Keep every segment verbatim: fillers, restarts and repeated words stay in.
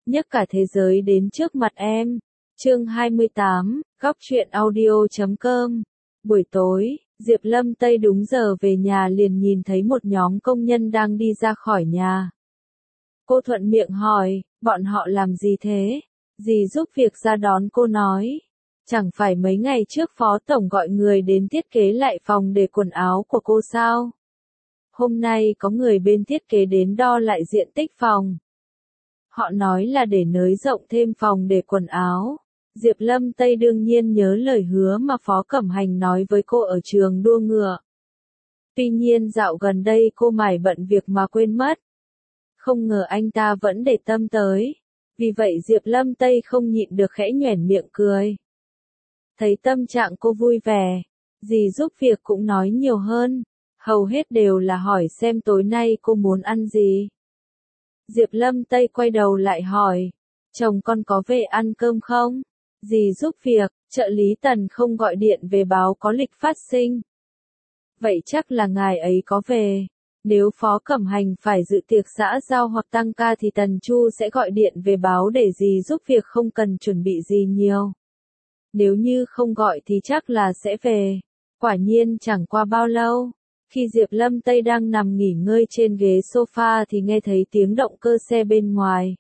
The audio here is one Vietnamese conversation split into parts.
nhấc cả thế giới đến trước mặt em. Chương hai mươi tám, góc truyện audio chấm com. Buổi tối, Diệp Lâm Tây đúng giờ về nhà liền nhìn thấy một nhóm công nhân đang đi ra khỏi nhà. Cô thuận miệng hỏi, bọn họ làm gì thế? Dì giúp việc ra đón cô nói. Chẳng phải mấy ngày trước Phó Tổng gọi người đến thiết kế lại phòng để quần áo của cô sao? Hôm nay có người bên thiết kế đến đo lại diện tích phòng. Họ nói là để nới rộng thêm phòng để quần áo. Diệp Lâm Tây đương nhiên nhớ lời hứa mà Phó Cẩm Hành nói với cô ở trường đua ngựa. Tuy nhiên dạo gần đây cô mải bận việc mà quên mất. Không ngờ anh ta vẫn để tâm tới. Vì vậy Diệp Lâm Tây không nhịn được khẽ nhoẻn miệng cười. Thấy tâm trạng cô vui vẻ, dì giúp việc cũng nói nhiều hơn. Hầu hết đều là hỏi xem tối nay cô muốn ăn gì. Diệp Lâm Tây quay đầu lại hỏi, chồng con có về ăn cơm không? Dì giúp việc, trợ lý Tần không gọi điện về báo có lịch phát sinh. Vậy chắc là ngài ấy có về. Nếu Phó Cẩm Hành phải dự tiệc xã giao hoặc tăng ca thì Tần Chu sẽ gọi điện về báo để dì giúp việc không cần chuẩn bị gì nhiều. Nếu như không gọi thì chắc là sẽ về. Quả nhiên chẳng qua bao lâu. Khi Diệp Lâm Tây đang nằm nghỉ ngơi trên ghế sofa thì nghe thấy tiếng động cơ xe bên ngoài.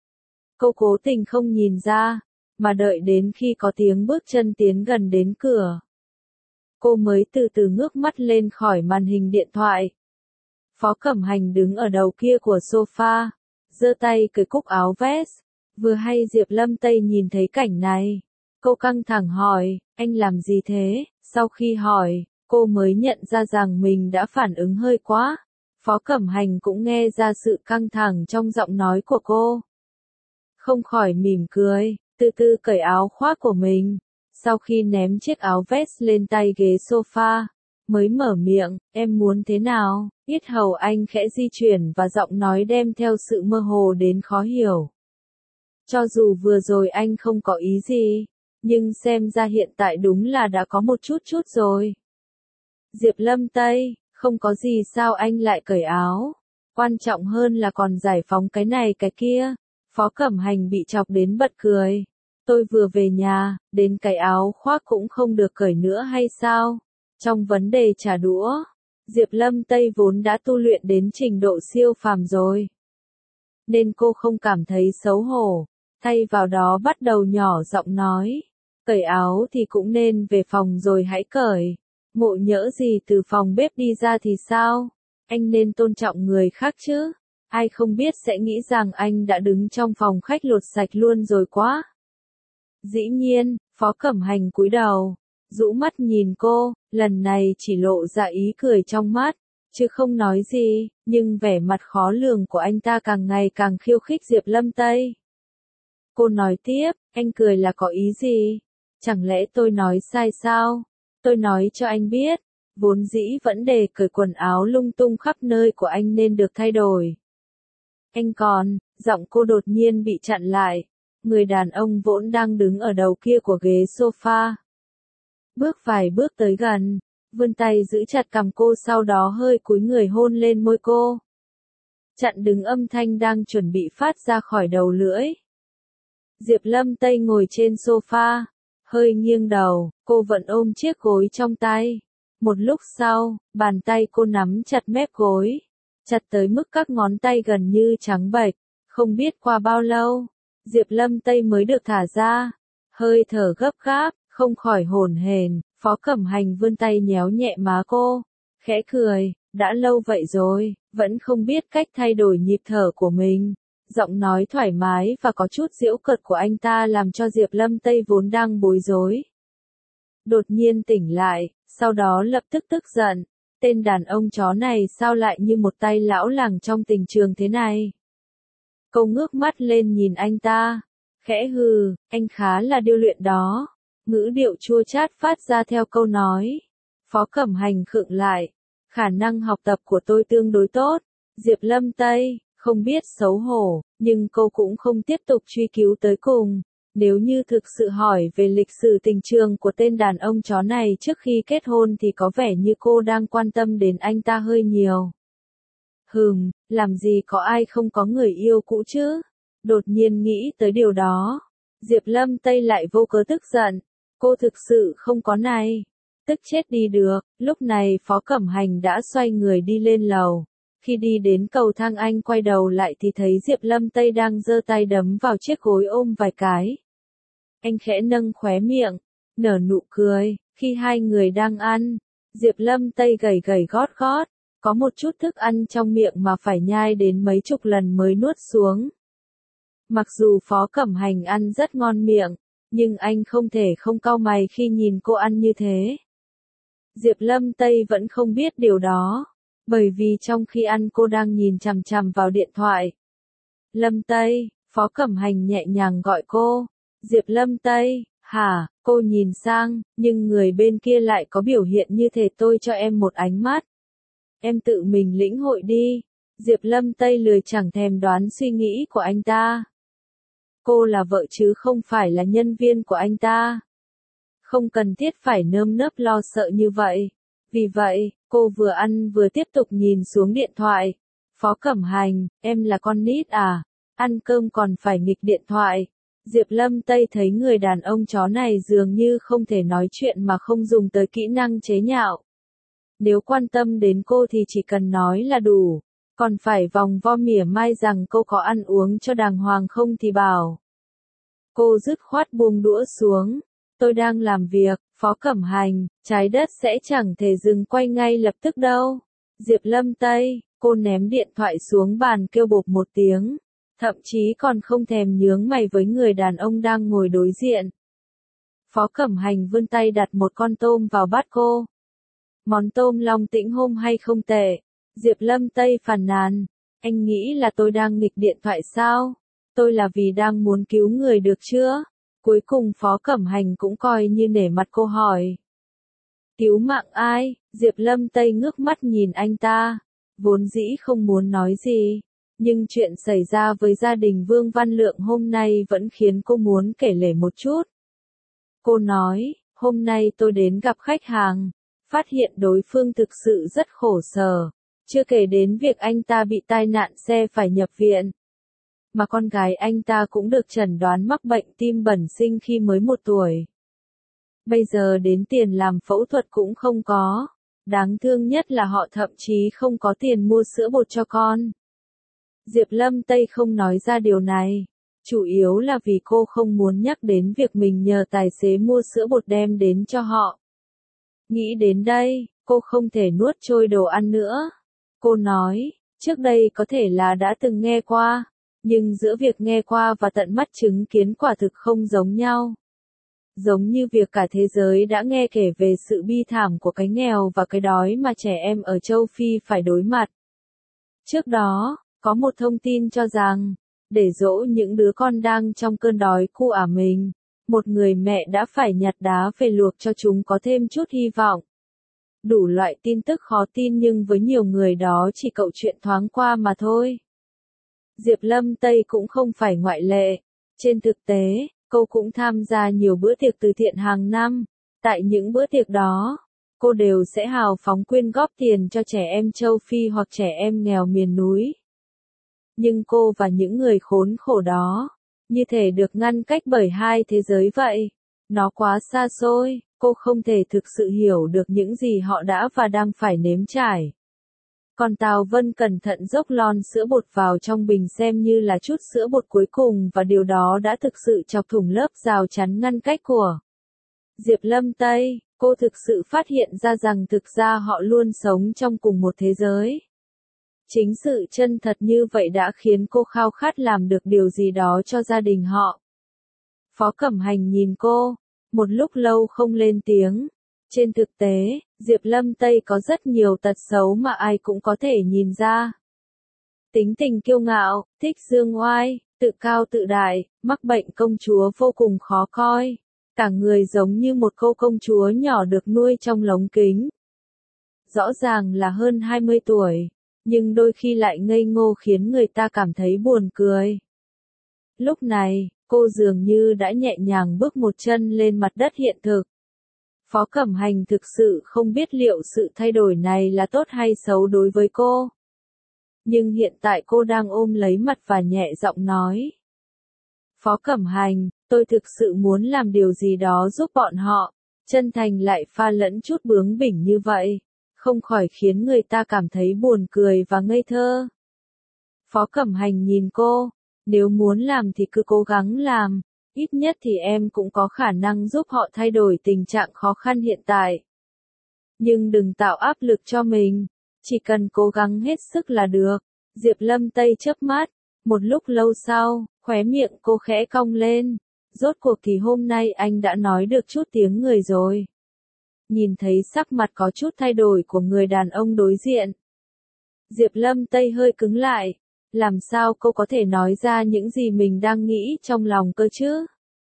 Cô cố tình không nhìn ra, mà đợi đến khi có tiếng bước chân tiến gần đến cửa. Cô mới từ từ ngước mắt lên khỏi màn hình điện thoại. Phó Cẩm Hành đứng ở đầu kia của sofa, giơ tay cởi cúc áo vest. Vừa hay Diệp Lâm Tây nhìn thấy cảnh này. Cô căng thẳng hỏi, anh làm gì thế? Sau khi hỏi, cô mới nhận ra rằng mình đã phản ứng hơi quá. Phó Cẩm Hành cũng nghe ra sự căng thẳng trong giọng nói của cô. Không khỏi mỉm cười, từ từ cởi áo khoác của mình. Sau khi ném chiếc áo vest lên tay ghế sofa, mới mở miệng, em muốn thế nào? Yết hầu anh khẽ di chuyển và giọng nói đem theo sự mơ hồ đến khó hiểu. Cho dù vừa rồi anh không có ý gì, nhưng xem ra hiện tại đúng là đã có một chút chút rồi. Diệp Lâm Tây, không có gì sao anh lại cởi áo. Quan trọng hơn là còn giải phóng cái này cái kia. Phó Cẩm Hành bị chọc đến bật cười. Tôi vừa về nhà, đến cái áo khoác cũng không được cởi nữa hay sao? Trong vấn đề trả đũa, Diệp Lâm Tây vốn đã tu luyện đến trình độ siêu phàm rồi. Nên cô không cảm thấy xấu hổ, thay vào đó bắt đầu nhỏ giọng nói. Cởi áo thì cũng nên về phòng rồi hãy cởi. Ngộ nhỡ gì từ phòng bếp đi ra thì sao? Anh nên tôn trọng người khác chứ. Ai không biết sẽ nghĩ rằng anh đã đứng trong phòng khách lột sạch luôn rồi quá. Dĩ nhiên, Phó Cẩm Hành cúi đầu, rũ mắt nhìn cô, lần này chỉ lộ ra ý cười trong mắt, chứ không nói gì, nhưng vẻ mặt khó lường của anh ta càng ngày càng khiêu khích Diệp Lâm Tây. Cô nói tiếp, anh cười là có ý gì? Chẳng lẽ tôi nói sai sao? Tôi nói cho anh biết, vốn dĩ vấn đề cởi quần áo lung tung khắp nơi của anh nên được thay đổi. Anh còn, giọng cô đột nhiên bị chặn lại. Người đàn ông vốn đang đứng ở đầu kia của ghế sofa. Bước vài bước tới gần, vươn tay giữ chặt cằm cô sau đó hơi cúi người hôn lên môi cô. Chặn đứng âm thanh đang chuẩn bị phát ra khỏi đầu lưỡi. Diệp Lâm Tây ngồi trên sofa, hơi nghiêng đầu, cô vẫn ôm chiếc gối trong tay. Một lúc sau, bàn tay cô nắm chặt mép gối, chặt tới mức các ngón tay gần như trắng bệch. Không biết qua bao lâu, Diệp Lâm Tây mới được thả ra. Hơi thở gấp gáp, không khỏi hổn hển. Phó Cẩm Hành vươn tay nhéo nhẹ má cô, khẽ cười, đã lâu vậy rồi, vẫn không biết cách thay đổi nhịp thở của mình. Giọng nói thoải mái và có chút giễu cợt của anh ta làm cho Diệp Lâm Tây vốn đang bối rối. Đột nhiên tỉnh lại, sau đó lập tức tức giận. Tên đàn ông chó này sao lại như một tay lão làng trong tình trường thế này? Cô ngước mắt lên nhìn anh ta, khẽ hừ, anh khá là điêu luyện đó. Ngữ điệu chua chát phát ra theo câu nói. Phó Cẩm Hành khựng lại, khả năng học tập của tôi tương đối tốt. Diệp Lâm Tây, không biết xấu hổ, nhưng cô cũng không tiếp tục truy cứu tới cùng. Nếu như thực sự hỏi về lịch sử tình trường của tên đàn ông chó này trước khi kết hôn thì có vẻ như cô đang quan tâm đến anh ta hơi nhiều. Hừm, làm gì có ai không có người yêu cũ chứ? Đột nhiên nghĩ tới điều đó, Diệp Lâm Tây lại vô cớ tức giận. Cô thực sự không có này. Tức chết đi được, lúc này Phó Cẩm Hành đã xoay người đi lên lầu. Khi đi đến cầu thang anh quay đầu lại thì thấy Diệp Lâm Tây đang giơ tay đấm vào chiếc gối ôm vài cái. Anh khẽ nâng khóe miệng, nở nụ cười, khi hai người đang ăn, Diệp Lâm Tây gầy gầy gót gót, có một chút thức ăn trong miệng mà phải nhai đến mấy chục lần mới nuốt xuống. Mặc dù Phó Cẩm Hành ăn rất ngon miệng, nhưng anh không thể không cau mày khi nhìn cô ăn như thế. Diệp Lâm Tây vẫn không biết điều đó, bởi vì trong khi ăn cô đang nhìn chằm chằm vào điện thoại. Lâm Tây, Phó Cẩm Hành nhẹ nhàng gọi cô. Diệp Lâm Tây, hả, cô nhìn sang, nhưng người bên kia lại có biểu hiện như thể tôi cho em một ánh mắt. Em tự mình lĩnh hội đi. Diệp Lâm Tây lười chẳng thèm đoán suy nghĩ của anh ta. Cô là vợ chứ không phải là nhân viên của anh ta. Không cần thiết phải nơm nớp lo sợ như vậy. Vì vậy, cô vừa ăn vừa tiếp tục nhìn xuống điện thoại. Phó Cẩm Hành, em là con nít à? Ăn cơm còn phải nghịch điện thoại. Diệp Lâm Tây thấy người đàn ông chó này dường như không thể nói chuyện mà không dùng tới kỹ năng chế nhạo. Nếu quan tâm đến cô thì chỉ cần nói là đủ. Còn phải vòng vo mỉa mai rằng cô có ăn uống cho đàng hoàng không thì bảo. Cô dứt khoát buông đũa xuống. Tôi đang làm việc, Phó Cẩm Hành, trái đất sẽ chẳng thể dừng quay ngay lập tức đâu. Diệp Lâm Tây, cô ném điện thoại xuống bàn kêu bộp một tiếng. Thậm chí còn không thèm nhướng mày với người đàn ông đang ngồi đối diện. Phó Cẩm Hành vươn tay đặt một con tôm vào bát cô. Món tôm Long Tĩnh hôm hay không tệ. Diệp Lâm Tây phàn nàn, anh nghĩ là tôi đang nghịch điện thoại sao? Tôi là vì đang muốn cứu người được chưa? Cuối cùng Phó Cẩm Hành cũng coi như nể mặt cô hỏi. Cứu mạng ai? Diệp Lâm Tây ngước mắt nhìn anh ta, vốn dĩ không muốn nói gì. Nhưng chuyện xảy ra với gia đình Vương Văn Lượng hôm nay vẫn khiến cô muốn kể lể một chút. Cô nói, hôm nay tôi đến gặp khách hàng, phát hiện đối phương thực sự rất khổ sở, chưa kể đến việc anh ta bị tai nạn xe phải nhập viện. Mà con gái anh ta cũng được chẩn đoán mắc bệnh tim bẩm sinh khi mới một tuổi. Bây giờ đến tiền làm phẫu thuật cũng không có, đáng thương nhất là họ thậm chí không có tiền mua sữa bột cho con. Diệp Lâm Tây không nói ra điều này, chủ yếu là vì cô không muốn nhắc đến việc mình nhờ tài xế mua sữa bột đem đến cho họ. Nghĩ đến đây, cô không thể nuốt trôi đồ ăn nữa. Cô nói, trước đây có thể là đã từng nghe qua, nhưng giữa việc nghe qua và tận mắt chứng kiến quả thực không giống nhau. Giống như việc cả thế giới đã nghe kể về sự bi thảm của cái nghèo và cái đói mà trẻ em ở châu Phi phải đối mặt. Trước đó, có một thông tin cho rằng, để dỗ những đứa con đang trong cơn đói cu ả mình, một người mẹ đã phải nhặt đá về luộc cho chúng có thêm chút hy vọng. Đủ loại tin tức khó tin nhưng với nhiều người đó chỉ câu chuyện thoáng qua mà thôi. Diệp Lâm Tây cũng không phải ngoại lệ. Trên thực tế, cô cũng tham gia nhiều bữa tiệc từ thiện hàng năm. Tại những bữa tiệc đó, cô đều sẽ hào phóng quyên góp tiền cho trẻ em châu Phi hoặc trẻ em nghèo miền núi. Nhưng cô và những người khốn khổ đó, như thể được ngăn cách bởi hai thế giới vậy. Nó quá xa xôi, cô không thể thực sự hiểu được những gì họ đã và đang phải nếm trải. Còn Tào Vân cẩn thận dốc lon sữa bột vào trong bình xem như là chút sữa bột cuối cùng và điều đó đã thực sự chọc thủng lớp rào chắn ngăn cách của Diệp Lâm Tây. Cô thực sự phát hiện ra rằng thực ra họ luôn sống trong cùng một thế giới. Chính sự chân thật như vậy đã khiến cô khao khát làm được điều gì đó cho gia đình họ. Phó Cẩm Hành nhìn cô, một lúc lâu không lên tiếng. Trên thực tế, Diệp Lâm Tây có rất nhiều tật xấu mà ai cũng có thể nhìn ra. Tính tình kiêu ngạo, thích dương oai, tự cao tự đại, mắc bệnh công chúa vô cùng khó coi. Cả người giống như một cô công chúa nhỏ được nuôi trong lồng kính. Rõ ràng là hơn hai mươi tuổi, nhưng đôi khi lại ngây ngô khiến người ta cảm thấy buồn cười. Lúc này, cô dường như đã nhẹ nhàng bước một chân lên mặt đất hiện thực. Phó Cẩm Hành thực sự không biết liệu sự thay đổi này là tốt hay xấu đối với cô. Nhưng hiện tại cô đang ôm lấy mặt và nhẹ giọng nói, Phó Cẩm Hành, tôi thực sự muốn làm điều gì đó giúp bọn họ, chân thành lại pha lẫn chút bướng bỉnh như vậy, không khỏi khiến người ta cảm thấy buồn cười và ngây thơ. Phó Cẩm Hành nhìn cô, nếu muốn làm thì cứ cố gắng làm, ít nhất thì em cũng có khả năng giúp họ thay đổi tình trạng khó khăn hiện tại. Nhưng đừng tạo áp lực cho mình, chỉ cần cố gắng hết sức là được. Diệp Lâm Tây chớp mắt, một lúc lâu sau, khóe miệng cô khẽ cong lên. Rốt cuộc thì hôm nay anh đã nói được chút tiếng người rồi. Nhìn thấy sắc mặt có chút thay đổi của người đàn ông đối diện, Diệp Lâm Tây hơi cứng lại. Làm sao cô có thể nói ra những gì mình đang nghĩ trong lòng cơ chứ?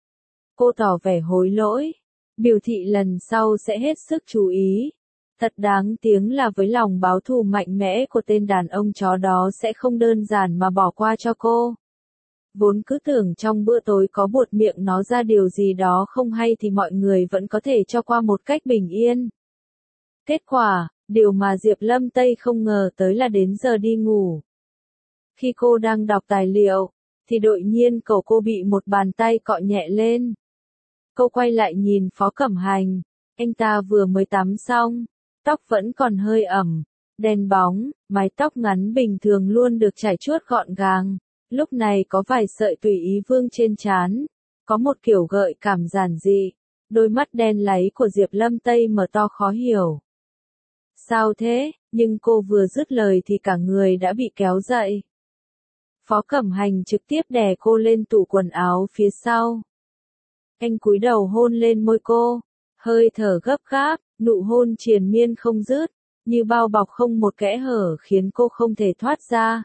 Cô tỏ vẻ hối lỗi, biểu thị lần sau sẽ hết sức chú ý. Thật đáng tiếng là với lòng báo thù mạnh mẽ của tên đàn ông chó đó sẽ không đơn giản mà bỏ qua cho cô. Vốn cứ tưởng trong bữa tối có buột miệng nó ra điều gì đó không hay thì mọi người vẫn có thể cho qua một cách bình yên. Kết quả, điều mà Diệp Lâm Tây không ngờ tới là đến giờ đi ngủ. Khi cô đang đọc tài liệu, thì đột nhiên cổ cô bị một bàn tay cọ nhẹ lên. Cô quay lại nhìn Phó Cẩm Hành, anh ta vừa mới tắm xong, tóc vẫn còn hơi ẩm, đen bóng, mái tóc ngắn bình thường luôn được chải chuốt gọn gàng, lúc này có vài sợi tùy ý vương trên trán, có một kiểu gợi cảm giản dị, đôi mắt đen láy của Diệp Lâm Tây mở to khó hiểu. Sao thế? Nhưng cô vừa dứt lời thì cả người đã bị kéo dậy. Phó Cẩm Hành trực tiếp đè cô lên tủ quần áo phía sau. Anh cúi đầu hôn lên môi cô, hơi thở gấp gáp, nụ hôn triền miên không dứt, như bao bọc không một kẽ hở khiến cô không thể thoát ra.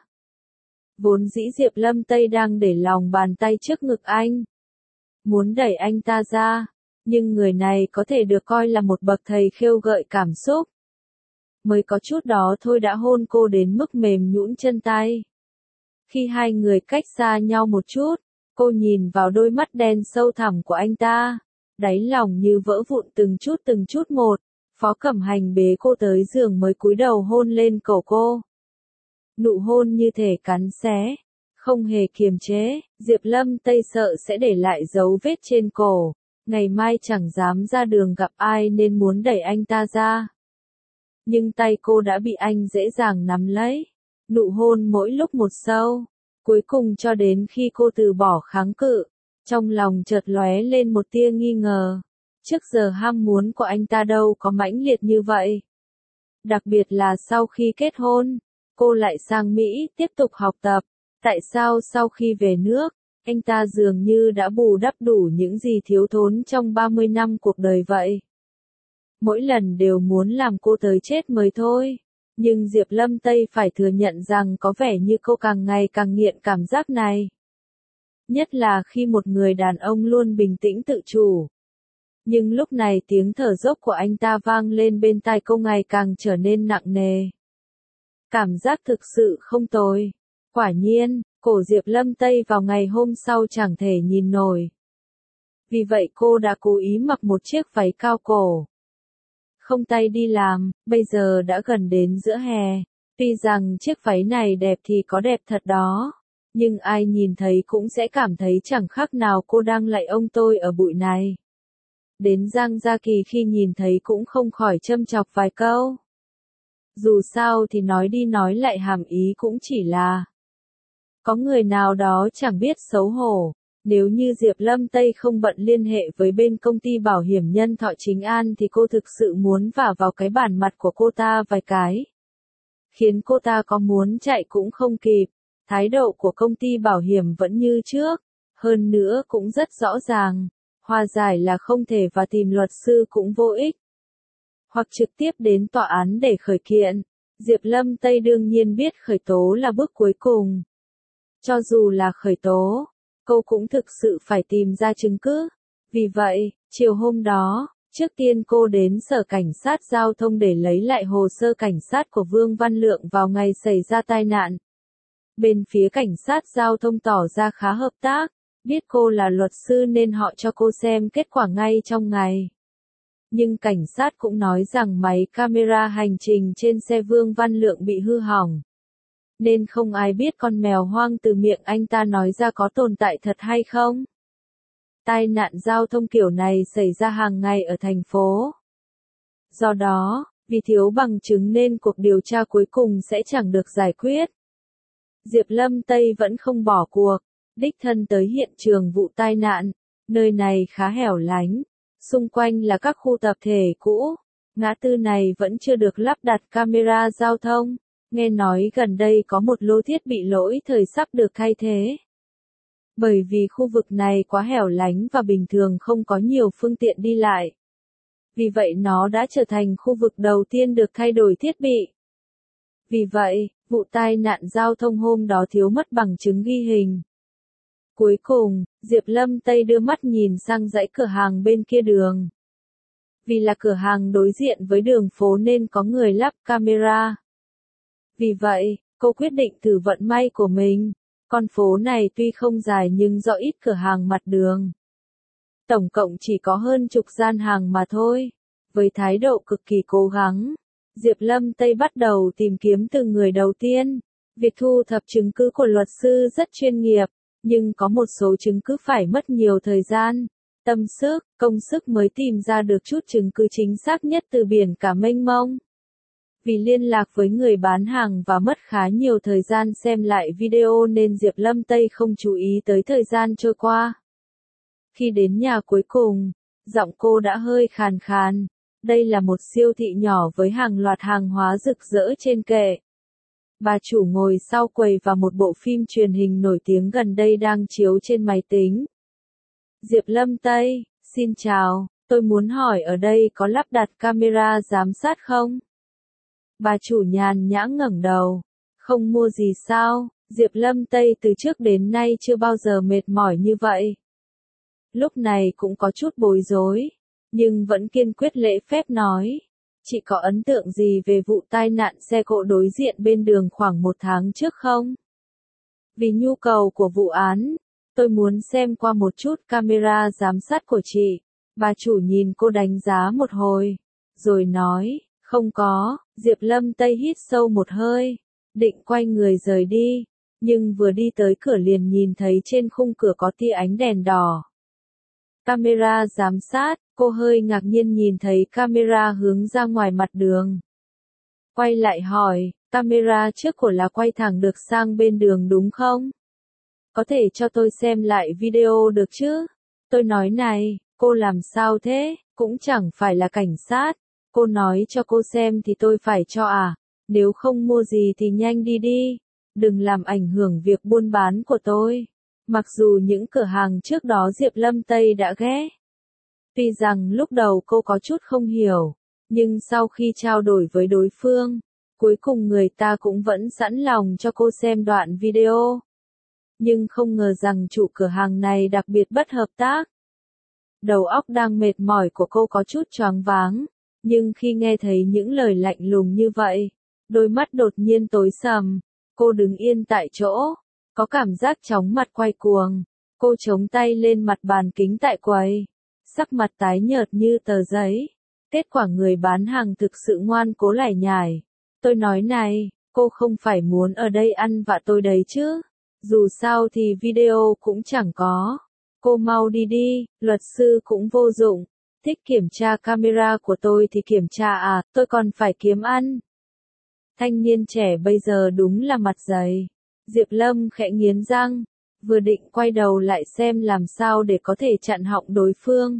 Vốn dĩ Diệp Lâm Tây đang để lòng bàn tay trước ngực anh, muốn đẩy anh ta ra, nhưng người này có thể được coi là một bậc thầy khêu gợi cảm xúc. Mới có chút đó thôi đã hôn cô đến mức mềm nhũn chân tay. Khi hai người cách xa nhau một chút, cô nhìn vào đôi mắt đen sâu thẳm của anh ta, đáy lòng như vỡ vụn từng chút từng chút một. Phó Cẩm Hành bế cô tới giường mới cúi đầu hôn lên cổ cô. Nụ hôn như thể cắn xé, không hề kiềm chế, Diệp Lâm Tây sợ sẽ để lại dấu vết trên cổ, ngày mai chẳng dám ra đường gặp ai nên muốn đẩy anh ta ra. Nhưng tay cô đã bị anh dễ dàng nắm lấy, nụ hôn mỗi lúc một sâu, cuối cùng cho đến khi cô từ bỏ kháng cự, trong lòng chợt lóe lên một tia nghi ngờ. Trước giờ ham muốn của anh ta đâu có mãnh liệt như vậy. Đặc biệt là sau khi kết hôn, cô lại sang Mỹ tiếp tục học tập. Tại sao sau khi về nước, anh ta dường như đã bù đắp đủ những gì thiếu thốn trong ba mươi năm cuộc đời vậy? Mỗi lần đều muốn làm cô tới chết mới thôi. Nhưng Diệp Lâm Tây phải thừa nhận rằng có vẻ như cô càng ngày càng nghiện cảm giác này. Nhất là khi một người đàn ông luôn bình tĩnh tự chủ. Nhưng lúc này tiếng thở dốc của anh ta vang lên bên tai cô ngày càng trở nên nặng nề. Cảm giác thực sự không tồi. Quả nhiên, cổ Diệp Lâm Tây vào ngày hôm sau chẳng thể nhìn nổi. Vì vậy cô đã cố ý mặc một chiếc váy cao cổ. Không tay đi làm, bây giờ đã gần đến giữa hè. Tuy rằng chiếc váy này đẹp thì có đẹp thật đó. Nhưng ai nhìn thấy cũng sẽ cảm thấy chẳng khác nào cô đang lạy ông tôi ở bụi này. Đến Giang Gia Kỳ khi nhìn thấy cũng không khỏi châm chọc vài câu. Dù sao thì nói đi nói lại hàm ý cũng chỉ là có người nào đó chẳng biết xấu hổ. Nếu như Diệp Lâm Tây không bận liên hệ với bên công ty bảo hiểm Nhân Thọ Chính An thì cô thực sự muốn vả vào cái bản mặt của cô ta vài cái. Khiến cô ta có muốn chạy cũng không kịp. Thái độ của công ty bảo hiểm vẫn như trước. Hơn nữa cũng rất rõ ràng. Hòa giải là không thể và tìm luật sư cũng vô ích. Hoặc trực tiếp đến tòa án để khởi kiện. Diệp Lâm Tây đương nhiên biết khởi tố là bước cuối cùng. Cho dù là khởi tố, cô cũng thực sự phải tìm ra chứng cứ. Vì vậy, chiều hôm đó, trước tiên cô đến sở cảnh sát giao thông để lấy lại hồ sơ cảnh sát của Vương Văn Lượng vào ngày xảy ra tai nạn. Bên phía cảnh sát giao thông tỏ ra khá hợp tác, biết cô là luật sư nên họ cho cô xem kết quả ngay trong ngày. Nhưng cảnh sát cũng nói rằng máy camera hành trình trên xe Vương Văn Lượng bị hư hỏng. nên không ai biết con mèo hoang từ miệng anh ta nói ra có tồn tại thật hay không. Tai nạn giao thông kiểu này xảy ra hàng ngày ở thành phố. Do đó, vì thiếu bằng chứng nên cuộc điều tra cuối cùng sẽ chẳng được giải quyết. Diệp Lâm Tây vẫn không bỏ cuộc, đích thân tới hiện trường vụ tai nạn. Nơi này khá hẻo lánh, xung quanh là các khu tập thể cũ. Ngã tư này vẫn chưa được lắp đặt camera giao thông. Nghe nói gần đây có một lô thiết bị lỗi thời sắp được thay thế. Bởi vì khu vực này quá hẻo lánh và bình thường không có nhiều phương tiện đi lại. Vì vậy nó đã trở thành khu vực đầu tiên được thay đổi thiết bị. Vì vậy, vụ tai nạn giao thông hôm đó thiếu mất bằng chứng ghi hình. Cuối cùng, Diệp Lâm Tây đưa mắt nhìn sang dãy cửa hàng bên kia đường. Vì là cửa hàng đối diện với đường phố nên có người lắp camera. Vì vậy, cô quyết định thử vận may của mình. Con phố này tuy không dài nhưng do ít cửa hàng mặt đường. Tổng cộng chỉ có hơn chục gian hàng mà thôi. Với thái độ cực kỳ cố gắng, Diệp Lâm Tây bắt đầu tìm kiếm từng người đầu tiên. Việc thu thập chứng cứ của luật sư rất chuyên nghiệp, nhưng có một số chứng cứ phải mất nhiều thời gian, tâm sức, công sức mới tìm ra được chút chứng cứ chính xác nhất từ biển cả mênh mông. Vì liên lạc với người bán hàng và mất khá nhiều thời gian xem lại video nên Diệp Lâm Tây không chú ý tới thời gian trôi qua. Khi đến nhà cuối cùng, giọng cô đã hơi khàn khàn. Đây là một siêu thị nhỏ với hàng loạt hàng hóa rực rỡ trên kệ. Bà chủ ngồi sau quầy và một bộ phim truyền hình nổi tiếng gần đây đang chiếu trên máy tính. Diệp Lâm Tây, xin chào, tôi muốn hỏi ở đây có lắp đặt camera giám sát không? Bà chủ nhàn nhã ngẩng đầu. Không mua gì sao? Diệp Lâm Tây từ trước đến nay chưa bao giờ mệt mỏi như vậy. Lúc này cũng có chút bối rối, nhưng vẫn kiên quyết lễ phép nói. Chị có ấn tượng gì về vụ tai nạn xe cộ đối diện bên đường khoảng một tháng trước không? Vì nhu cầu của vụ án, tôi muốn xem qua một chút camera giám sát của chị. Bà chủ nhìn cô đánh giá một hồi, rồi nói, không có. Diệp Lâm Tây hít sâu một hơi, định quay người rời đi, nhưng vừa đi tới cửa liền nhìn thấy trên khung cửa có tia ánh đèn đỏ. Camera giám sát, cô hơi ngạc nhiên nhìn thấy camera hướng ra ngoài mặt đường. Quay lại hỏi, camera trước của là quay thẳng được sang bên đường đúng không? Có thể cho tôi xem lại video được chứ? Tôi nói này, cô làm sao thế? Cũng chẳng phải là cảnh sát. Cô nói cho cô xem thì tôi phải cho à? Nếu không mua gì thì nhanh đi đi. Đừng làm ảnh hưởng việc buôn bán của tôi. Mặc dù những cửa hàng trước đó Diệp Lâm Tây đã ghé. Tuy rằng lúc đầu cô có chút không hiểu, nhưng sau khi trao đổi với đối phương, cuối cùng người ta cũng vẫn sẵn lòng cho cô xem đoạn video. Nhưng không ngờ rằng chủ cửa hàng này đặc biệt bất hợp tác. Đầu óc đang mệt mỏi của cô có chút choáng váng, nhưng khi nghe thấy những lời lạnh lùng như vậy, đôi mắt đột nhiên tối sầm. Cô đứng yên tại chỗ, có cảm giác chóng mặt quay cuồng. Cô chống tay lên mặt bàn kính tại quầy, sắc mặt tái nhợt như tờ giấy. Kết quả người bán hàng thực sự ngoan cố lải nhải. Tôi nói này, cô không phải muốn ở đây ăn vạ tôi đấy chứ? Dù sao thì video cũng chẳng có. Cô mau đi đi, luật sư cũng vô dụng. Thích kiểm tra camera của tôi thì kiểm tra à, tôi còn phải kiếm ăn. Thanh niên trẻ bây giờ đúng là mặt dày. Diệp Lâm khẽ nghiến răng, vừa định quay đầu lại xem làm sao để có thể chặn họng đối phương.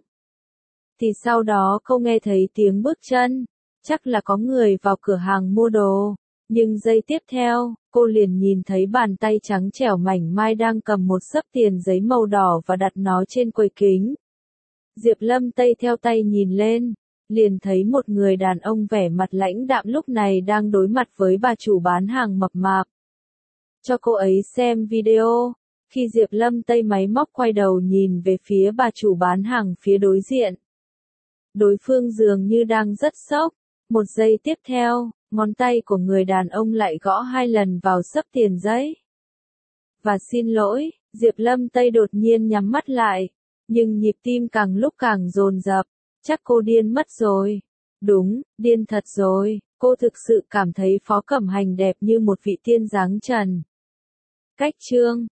Thì sau đó cô nghe thấy tiếng bước chân, chắc là có người vào cửa hàng mua đồ. Nhưng giây tiếp theo, cô liền nhìn thấy bàn tay trắng trẻo mảnh mai đang cầm một xấp tiền giấy màu đỏ và đặt nó trên quầy kính. Diệp Lâm Tây theo tay nhìn lên, liền thấy một người đàn ông vẻ mặt lãnh đạm lúc này đang đối mặt với bà chủ bán hàng mập mạp. Cho cô ấy xem video. Khi Diệp Lâm Tây máy móc quay đầu nhìn về phía bà chủ bán hàng phía đối diện. Đối phương dường như đang rất sốc. Một giây tiếp theo, ngón tay của người đàn ông lại gõ hai lần vào xấp tiền giấy. Và xin lỗi, Diệp Lâm Tây đột nhiên nhắm mắt lại, nhưng nhịp tim càng lúc càng dồn dập. Chắc cô điên mất rồi. Đúng, điên thật rồi. Cô thực sự cảm thấy Phó Cẩm Hành đẹp như một vị tiên dáng trần. Cách chương